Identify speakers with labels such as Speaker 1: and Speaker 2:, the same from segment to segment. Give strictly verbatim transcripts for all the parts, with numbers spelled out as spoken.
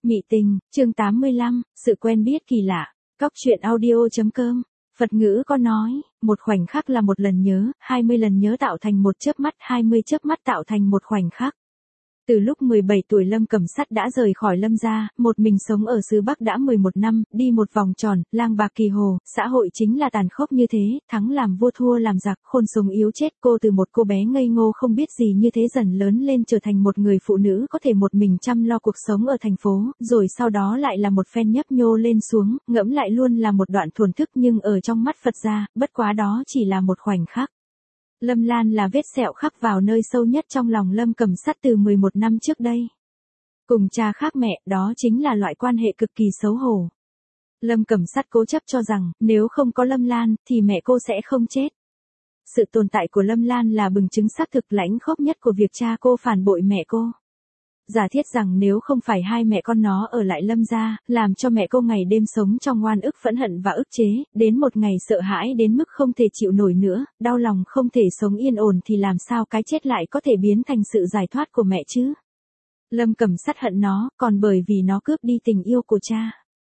Speaker 1: Mị tình, chương tám mươi lăm, sự quen biết kỳ lạ. Cóc truyện audio.com. Phật ngữ có nói, một khoảnh khắc là một lần nhớ, hai mươi lần nhớ tạo thành một chớp mắt, hai mươi chớp mắt tạo thành một khoảnh khắc. Từ lúc mười bảy tuổi Lâm Cẩm Sắt đã rời khỏi Lâm gia, một mình sống ở xứ Bắc đã mười một năm, đi một vòng tròn, lang bạc kỳ hồ, xã hội chính là tàn khốc như thế, thắng làm vua thua làm giặc, khôn sống yếu chết. Cô từ một cô bé ngây ngô không biết gì như thế dần lớn lên trở thành một người phụ nữ có thể một mình chăm lo cuộc sống ở thành phố, rồi sau đó lại là một phen nhấp nhô lên xuống, ngẫm lại luôn là một đoạn thuần thức, nhưng ở trong mắt Phật gia, bất quá đó chỉ là một khoảnh khắc. Lâm Lan là vết sẹo khắc vào nơi sâu nhất trong lòng Lâm Cẩm Sắt từ mười một năm trước đây. Cùng cha khác mẹ, đó chính là loại quan hệ cực kỳ xấu hổ. Lâm Cẩm Sắt cố chấp cho rằng, nếu không có Lâm Lan, thì mẹ cô sẽ không chết. Sự tồn tại của Lâm Lan là bằng chứng xác thực lãnh khốc nhất của việc cha cô phản bội mẹ cô. Giả thiết rằng nếu không phải hai mẹ con nó ở lại Lâm gia, làm cho mẹ cô ngày đêm sống trong oan ức phẫn hận và ức chế, đến một ngày sợ hãi đến mức không thể chịu nổi nữa, đau lòng không thể sống yên ổn, thì làm sao cái chết lại có thể biến thành sự giải thoát của mẹ chứ? Lâm Cẩm Sắt hận nó, còn bởi vì nó cướp đi tình yêu của cha.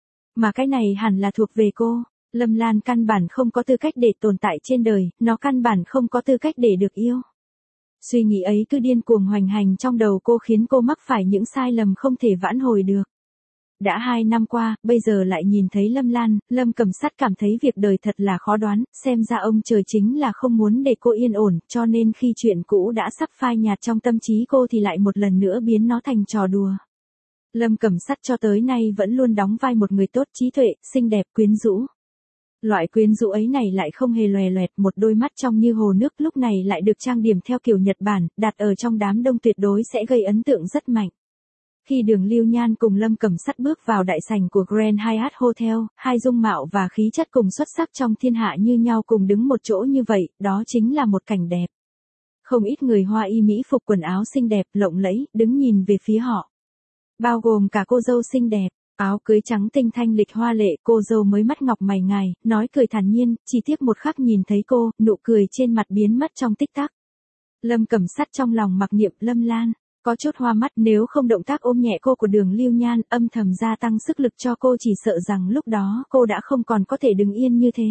Speaker 1: Mà cái này hẳn là thuộc về cô. Lâm Lan căn bản không có tư cách để tồn tại trên đời, nó căn bản không có tư cách để được yêu. Suy nghĩ ấy cứ điên cuồng hoành hành trong đầu cô, khiến cô mắc phải những sai lầm không thể vãn hồi được. Đã hai năm qua, bây giờ lại nhìn thấy Lâm Lan, Lâm Cẩm Sắt cảm thấy việc đời thật là khó đoán, xem ra ông trời chính là không muốn để cô yên ổn, cho nên khi chuyện cũ đã sắp phai nhạt trong tâm trí cô thì lại một lần nữa biến nó thành trò đùa. Lâm Cẩm Sắt cho tới nay vẫn luôn đóng vai một người tốt, trí tuệ, xinh đẹp, quyến rũ. Loại quyến rũ ấy này lại không hề lòe loẹt, một đôi mắt trong như hồ nước lúc này lại được trang điểm theo kiểu Nhật Bản, đặt ở trong đám đông tuyệt đối sẽ gây ấn tượng rất mạnh. Khi Đường Lưu Nhan cùng Lâm Cẩm Sắt bước vào đại sảnh của Grand Hyatt Hotel, hai dung mạo và khí chất cùng xuất sắc trong thiên hạ như nhau cùng đứng một chỗ như vậy, đó chính là một cảnh đẹp. Không ít người Hoa y mỹ phục quần áo xinh đẹp, lộng lẫy, đứng nhìn về phía họ. Bao gồm cả cô dâu xinh đẹp. Áo cưới trắng tinh thanh lịch hoa lệ, cô dâu mới mắt ngọc mày ngài, nói cười thản nhiên, chỉ tiếc một khắc nhìn thấy cô, nụ cười trên mặt biến mất trong tích tắc. Lâm Cẩm Sắt trong lòng mặc niệm Lâm Lan, có chút hoa mắt, nếu không động tác ôm nhẹ cô của Đường Lưu Nhan, âm thầm gia tăng sức lực cho cô, chỉ sợ rằng lúc đó cô đã không còn có thể đứng yên như thế.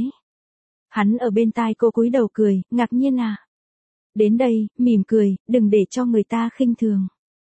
Speaker 1: Hắn ở bên tai cô cúi đầu cười, ngạc nhiên à? Đến đây, mỉm cười, đừng để cho người ta khinh thường.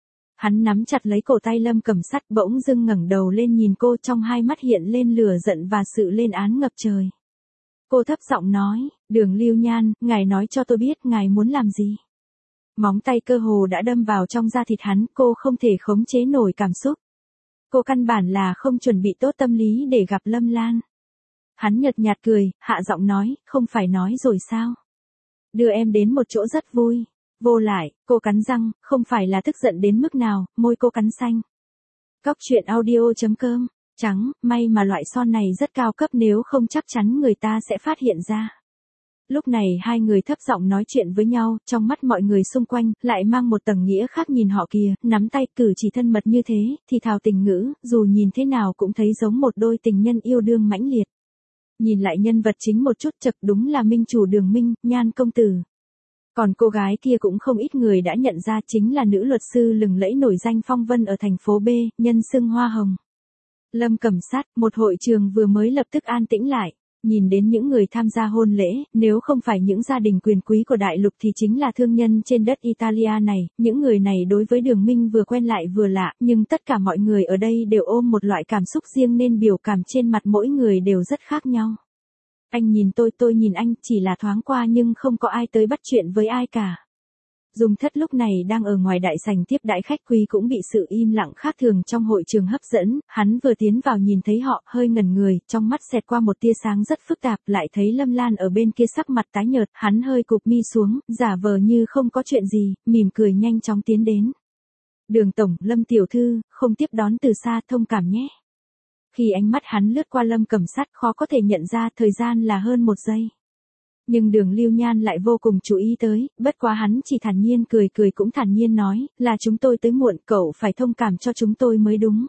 Speaker 1: Hắn nắm chặt lấy cổ tay Lâm Cẩm Sắt, bỗng dưng ngẩng đầu lên nhìn cô, trong hai mắt hiện lên lửa giận và sự lên án ngập trời. Cô thấp giọng nói, Đường Lưu Nhan, ngài nói cho tôi biết ngài muốn làm gì. Móng tay cơ hồ đã đâm vào trong da thịt hắn, cô không thể khống chế nổi cảm xúc. Cô căn bản là không chuẩn bị tốt tâm lý để gặp Lâm Lan. Hắn nhợt nhạt cười, hạ giọng nói, không phải nói rồi sao? Đưa em đến một chỗ rất vui. Vô lại, cô cắn răng, không phải là tức giận đến mức nào, môi cô cắn xanh. Cóc truyện audio.com, trắng, may mà loại son này rất cao cấp, nếu không chắc chắn người ta sẽ phát hiện ra. Lúc này hai người thấp giọng nói chuyện với nhau, trong mắt mọi người xung quanh, lại mang một tầng nghĩa khác nhìn họ kìa, nắm tay cử chỉ thân mật như thế, thì thào tình ngữ, dù nhìn thế nào cũng thấy giống một đôi tình nhân yêu đương mãnh liệt. Nhìn lại nhân vật chính một chút, chật đúng là minh chủ Đường Minh, Nhan công tử. Còn cô gái kia cũng không ít người đã nhận ra, chính là nữ luật sư lừng lẫy nổi danh Phong Vân ở thành phố B, nhân xưng Hoa Hồng. Lâm Cẩm Sắt, một hội trường vừa mới lập tức an tĩnh lại, nhìn đến những người tham gia hôn lễ, nếu không phải những gia đình quyền quý của đại lục thì chính là thương nhân trên đất Italia này, những người này đối với Đường Minh vừa quen lại vừa lạ, nhưng tất cả mọi người ở đây đều ôm một loại cảm xúc riêng nên biểu cảm trên mặt mỗi người đều rất khác nhau. Anh nhìn tôi, tôi nhìn anh, chỉ là thoáng qua nhưng không có ai tới bắt chuyện với ai cả. Dung Thất lúc này đang ở ngoài đại sảnh tiếp đãi khách quý cũng bị sự im lặng khác thường trong hội trường hấp dẫn, hắn vừa tiến vào nhìn thấy họ, hơi ngẩn người, trong mắt xẹt qua một tia sáng rất phức tạp, lại thấy Lâm Lan ở bên kia sắc mặt tái nhợt, hắn hơi cụp mi xuống, giả vờ như không có chuyện gì, mỉm cười nhanh chóng tiến đến. Đường tổng, Lâm tiểu thư, không tiếp đón từ xa, thông cảm nhé. Khi ánh mắt hắn lướt qua Lâm Cẩm Sắt, khó có thể nhận ra thời gian là hơn một giây. Nhưng Đường Lưu Nhan lại vô cùng chú ý tới, bất quá hắn chỉ thản nhiên cười cười cũng thản nhiên nói, là chúng tôi tới muộn, cậu phải thông cảm cho chúng tôi mới đúng.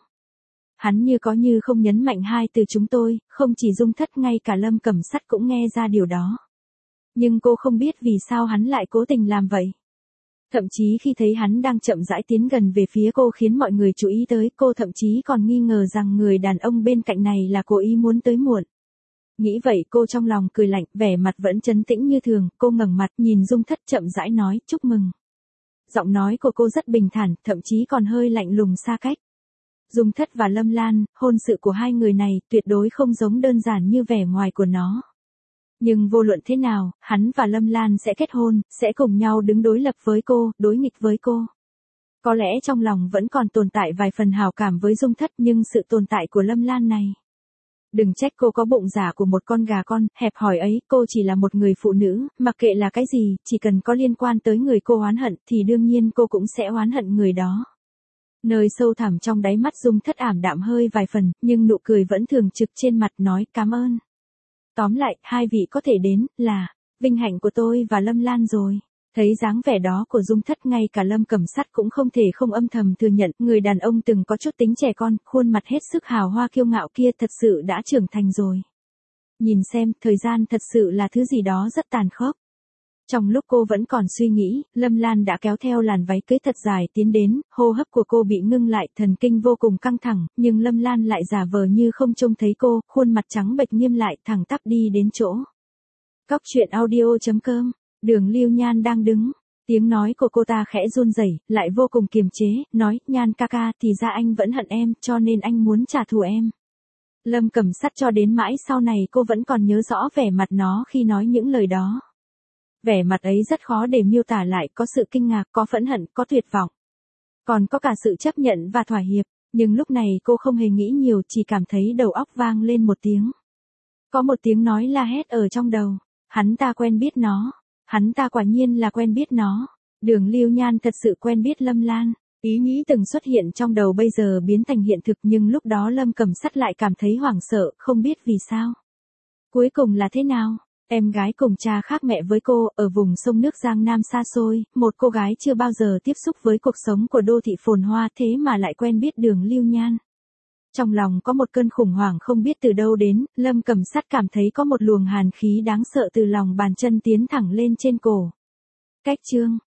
Speaker 1: Hắn như có như không nhấn mạnh hai từ chúng tôi, không chỉ Dung Thất, ngay cả Lâm Cẩm Sắt cũng nghe ra điều đó. Nhưng cô không biết vì sao hắn lại cố tình làm vậy. Thậm chí khi thấy hắn đang chậm rãi tiến gần về phía cô khiến mọi người chú ý tới, cô thậm chí còn nghi ngờ rằng người đàn ông bên cạnh này là cố ý muốn tới muộn. Nghĩ vậy cô trong lòng cười lạnh, vẻ mặt vẫn trấn tĩnh như thường, cô ngẩng mặt nhìn Dung Thất chậm rãi nói, chúc mừng. Giọng nói của cô rất bình thản, thậm chí còn hơi lạnh lùng xa cách. Dung Thất và Lâm Lan, hôn sự của hai người này tuyệt đối không giống đơn giản như vẻ ngoài của nó. Nhưng vô luận thế nào, hắn và Lâm Lan sẽ kết hôn, sẽ cùng nhau đứng đối lập với cô, đối nghịch với cô. Có lẽ trong lòng vẫn còn tồn tại vài phần hào cảm với Dung Thất, nhưng sự tồn tại của Lâm Lan này. Đừng trách cô có bụng giả của một con gà con, hẹp hòi ấy, cô chỉ là một người phụ nữ, mặc kệ là cái gì, chỉ cần có liên quan tới người cô oán hận thì đương nhiên cô cũng sẽ oán hận người đó. Nơi sâu thẳm trong đáy mắt Dung Thất ảm đạm hơi vài phần, nhưng nụ cười vẫn thường trực trên mặt, nói cảm ơn. Tóm lại, hai vị có thể đến, là vinh hạnh của tôi và Lâm Lan rồi. Thấy dáng vẻ đó của Dung Thất, ngay cả Lâm Cẩm Sắt cũng không thể không âm thầm thừa nhận, người đàn ông từng có chút tính trẻ con, khuôn mặt hết sức hào hoa kiêu ngạo kia thật sự đã trưởng thành rồi. Nhìn xem, thời gian thật sự là thứ gì đó rất tàn khốc. Trong lúc cô vẫn còn suy nghĩ, Lâm Lan đã kéo theo làn váy cưới thật dài tiến đến, hô hấp của cô bị ngưng lại, thần kinh vô cùng căng thẳng, nhưng Lâm Lan lại giả vờ như không trông thấy cô, khuôn mặt trắng bệch nghiêm lại, thẳng tắp đi đến chỗ. Cóc truyện audio chấm com, Đường Lưu Nhan đang đứng, tiếng nói của cô ta khẽ run rẩy, lại vô cùng kiềm chế, nói, Nhan ca ca, thì ra anh vẫn hận em, cho nên anh muốn trả thù em. Lâm Cẩm Sắt cho đến mãi sau này cô vẫn còn nhớ rõ vẻ mặt nó khi nói những lời đó. Vẻ mặt ấy rất khó để miêu tả lại, có sự kinh ngạc, có phẫn hận, có tuyệt vọng. Còn có cả sự chấp nhận và thỏa hiệp, nhưng lúc này cô không hề nghĩ nhiều, chỉ cảm thấy đầu óc vang lên một tiếng. Có một tiếng nói la hét ở trong đầu, hắn ta quen biết nó, hắn ta quả nhiên là quen biết nó. Đường Lưu Nhan thật sự quen biết Lâm Lan, ý nghĩ từng xuất hiện trong đầu bây giờ biến thành hiện thực, nhưng lúc đó Lâm Cẩm Sắt lại cảm thấy hoảng sợ, không biết vì sao. Cuối cùng là thế nào? Em gái cùng cha khác mẹ với cô, ở vùng sông nước Giang Nam xa xôi, một cô gái chưa bao giờ tiếp xúc với cuộc sống của đô thị phồn hoa, thế mà lại quen biết Đường Lưu Nhan. Trong lòng có một cơn khủng hoảng không biết từ đâu đến, Lâm Cẩm Sắt cảm thấy có một luồng hàn khí đáng sợ từ lòng bàn chân tiến thẳng lên trên cổ. Cách chương